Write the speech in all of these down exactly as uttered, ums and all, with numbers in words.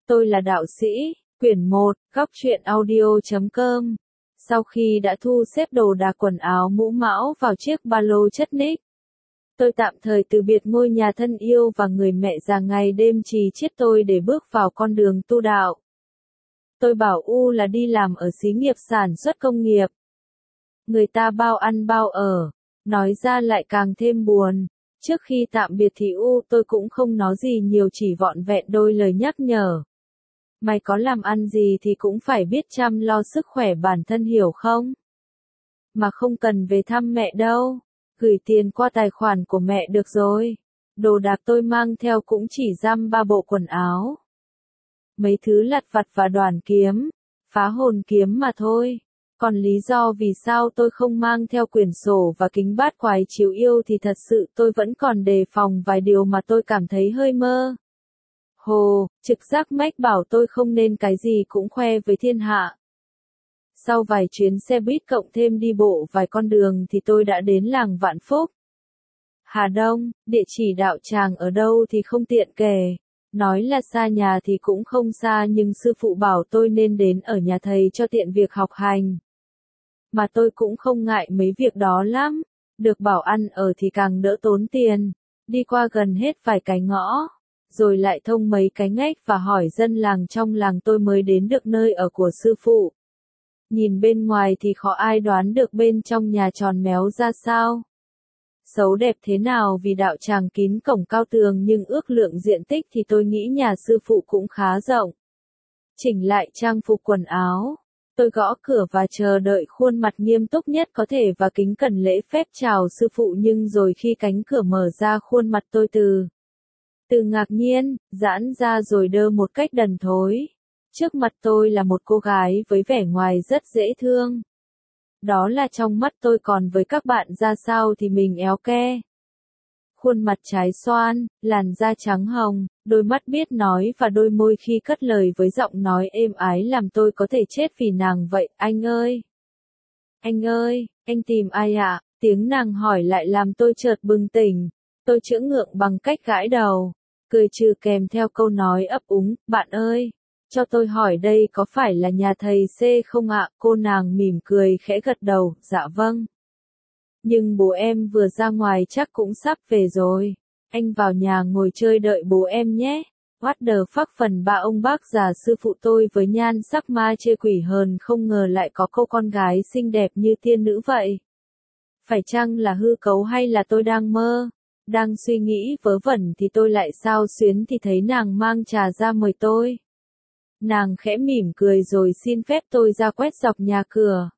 Tôi là đạo sĩ, quyển một, góc truyện audio.com. Sau khi đã thu xếp đồ đạc quần áo mũ mão vào chiếc ba lô chất ních, tôi tạm thời từ biệt ngôi nhà thân yêu và người mẹ già ngày đêm trì chiết tôi để bước vào con đường tu đạo. Tôi bảo U là đi làm ở xí nghiệp sản xuất công nghiệp. Người ta bao ăn bao ở, nói ra lại càng thêm buồn. Trước khi tạm biệt thì U tôi cũng không nói gì nhiều, chỉ vọn vẹn đôi lời nhắc nhở. Mày có làm ăn gì thì cũng phải biết chăm lo sức khỏe bản thân, hiểu không? Mà không cần về thăm mẹ đâu, gửi tiền qua tài khoản của mẹ được rồi. Đồ đạc tôi mang theo cũng chỉ dăm ba bộ quần áo, mấy thứ lặt vặt và đoàn kiếm, phá hồn kiếm mà thôi. Còn lý do vì sao tôi không mang theo quyển sổ và kính bát quái chiếu yêu thì thật sự tôi vẫn còn đề phòng vài điều mà tôi cảm thấy hơi mơ hồ, trực giác mách bảo tôi không nên cái gì cũng khoe với thiên hạ. Sau vài chuyến xe buýt cộng thêm đi bộ vài con đường thì tôi đã đến làng Vạn Phúc, Hà Đông. Địa chỉ đạo tràng ở đâu thì không tiện kể, nói là xa nhà thì cũng không xa, nhưng sư phụ bảo tôi nên đến ở nhà thầy cho tiện việc học hành. Mà tôi cũng không ngại mấy việc đó lắm, được bảo ăn ở thì càng đỡ tốn tiền, đi qua gần hết vài cái ngõ, rồi lại thông mấy cái ngách và hỏi dân làng trong làng tôi mới đến được nơi ở của sư phụ. Nhìn bên ngoài thì khó ai đoán được bên trong nhà tròn méo ra sao, xấu đẹp thế nào, vì đạo tràng kín cổng cao tường, nhưng ước lượng diện tích thì tôi nghĩ nhà sư phụ cũng khá rộng. Chỉnh lại trang phục quần áo, tôi gõ cửa và chờ đợi khuôn mặt nghiêm túc nhất có thể và kính cẩn lễ phép chào sư phụ, nhưng rồi khi cánh cửa mở ra, khuôn mặt tôi từ từ ngạc nhiên, giãn ra rồi đơ một cách đần thối. Trước mặt tôi là một cô gái với vẻ ngoài rất dễ thương. Đó là trong mắt tôi, còn với các bạn ra sao thì mình éo ke. Khuôn mặt trái xoan, làn da trắng hồng, đôi mắt biết nói và đôi môi khi cất lời với giọng nói êm ái làm tôi có thể chết vì nàng vậy. Anh ơi! Anh ơi! Anh tìm ai ạ? Tiếng nàng hỏi lại làm tôi chợt bừng tỉnh. Tôi chữa ngượng bằng cách gãi đầu, cười trừ kèm theo câu nói ấp úng, bạn ơi! Cho tôi hỏi đây có phải là nhà thầy C không ạ? Cô nàng mỉm cười khẽ gật đầu, dạ vâng. Nhưng bố em vừa ra ngoài chắc cũng sắp về rồi. Anh vào nhà ngồi chơi đợi bố em nhé. What the fuck, phần ba ông bác già sư phụ tôi với nhan sắc ma chê quỷ hờn, không ngờ lại có cô con gái xinh đẹp như tiên nữ vậy. Phải chăng là hư cấu hay là tôi đang mơ? Đang suy nghĩ vớ vẩn thì tôi lại xao xuyến thì thấy nàng mang trà ra mời tôi. Nàng khẽ mỉm cười rồi xin phép tôi ra quét dọc nhà cửa.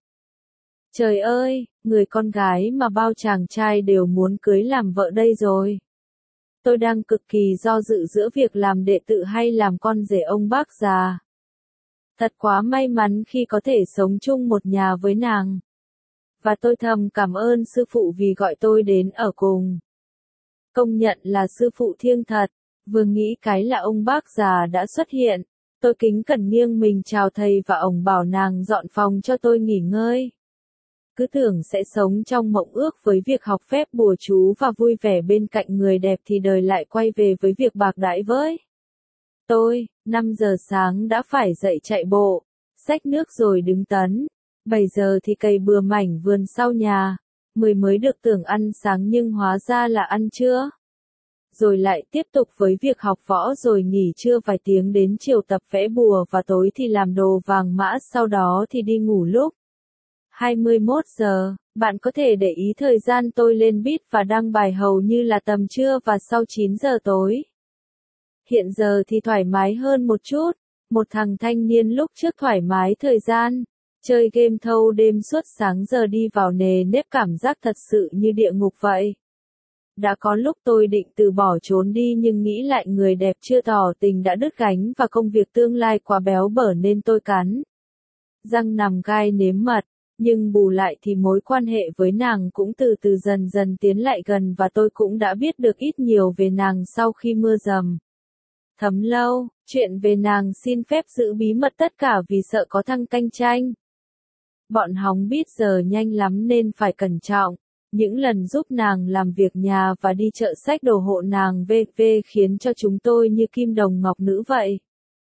Trời ơi, người con gái mà bao chàng trai đều muốn cưới làm vợ đây rồi. Tôi đang cực kỳ do dự giữa việc làm đệ tử hay làm con rể ông bác già. Thật quá may mắn khi có thể sống chung một nhà với nàng. Và tôi thầm cảm ơn sư phụ vì gọi tôi đến ở cùng. Công nhận là sư phụ thiêng thật, vừa nghĩ cái là ông bác già đã xuất hiện. Tôi kính cẩn nghiêng mình chào thầy và ổng bảo nàng dọn phòng cho tôi nghỉ ngơi. Cứ tưởng sẽ sống trong mộng ước với việc học phép bùa chú và vui vẻ bên cạnh người đẹp thì đời lại quay về với việc bạc đãi với tôi. Năm giờ sáng đã phải dậy chạy bộ, xách nước rồi đứng tấn. Bảy giờ thì cày bừa mảnh vườn sau nhà. Mười mới được tưởng ăn sáng nhưng hóa ra là ăn trưa. Rồi lại tiếp tục với việc học võ, rồi nghỉ trưa vài tiếng, đến chiều tập vẽ bùa và tối thì làm đồ vàng mã, sau đó thì đi ngủ lúc hai mươi mốt giờ. Bạn có thể để ý thời gian tôi lên beat và đăng bài hầu như là tầm trưa và sau chín giờ tối. Hiện giờ thì thoải mái hơn một chút. Một thằng thanh niên lúc trước thoải mái thời gian chơi game thâu đêm suốt sáng giờ đi vào nề nếp, cảm giác thật sự như địa ngục vậy. Đã có lúc tôi định từ bỏ trốn đi, nhưng nghĩ lại người đẹp chưa tỏ tình đã đứt gánh và công việc tương lai quá béo bở nên tôi cắn răng nằm gai nếm mật. Nhưng bù lại thì mối quan hệ với nàng cũng từ từ dần dần tiến lại gần và tôi cũng đã biết được ít nhiều về nàng sau khi mưa dầm thấm lâu. Chuyện về nàng xin phép giữ bí mật tất cả vì sợ có thằng cạnh tranh. Bọn hóng biết giờ nhanh lắm nên phải cẩn trọng. Những lần giúp nàng làm việc nhà và đi chợ xách đồ hộ nàng vê vê khiến cho chúng tôi như kim đồng ngọc nữ vậy.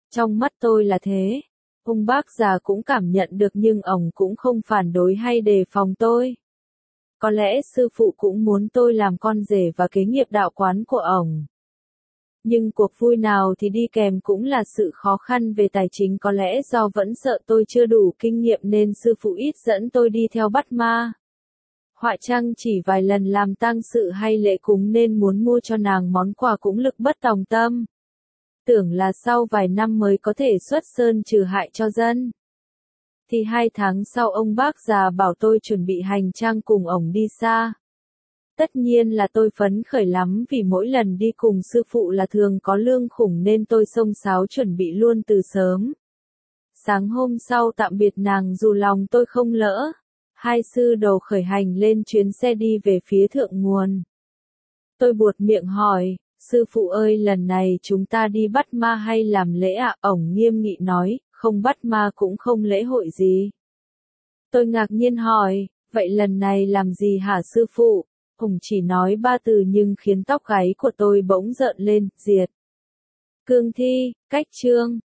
Trong mắt tôi là thế. Ông bác già cũng cảm nhận được nhưng ông cũng không phản đối hay đề phòng tôi. Có lẽ sư phụ cũng muốn tôi làm con rể và kế nghiệp đạo quán của ông. Nhưng cuộc vui nào thì đi kèm cũng là sự khó khăn về tài chính, có lẽ do vẫn sợ tôi chưa đủ kinh nghiệm nên sư phụ ít dẫn tôi đi theo bắt ma. Họa Trăng chỉ vài lần làm tang sự hay lễ cúng nên muốn mua cho nàng món quà cũng lực bất tòng tâm. Tưởng là sau vài năm mới có thể xuất sơn trừ hại cho dân. Thì hai tháng sau ông bác già bảo tôi chuẩn bị hành trang cùng ổng đi xa. Tất nhiên là tôi phấn khởi lắm vì mỗi lần đi cùng sư phụ là thường có lương khủng nên tôi xông xáo chuẩn bị luôn từ sớm. Sáng hôm sau tạm biệt nàng dù lòng tôi không lỡ. Hai sư đầu khởi hành lên chuyến xe đi về phía thượng nguồn. Tôi buột miệng hỏi, sư phụ ơi lần này chúng ta đi bắt ma hay làm lễ ạ? À? Ổng nghiêm nghị nói, không bắt ma cũng không lễ hội gì. Tôi ngạc nhiên hỏi, vậy lần này làm gì hả sư phụ? Ổng chỉ nói ba từ nhưng khiến tóc gáy của tôi bỗng rợn lên, diệt. Cương thi, cách chương.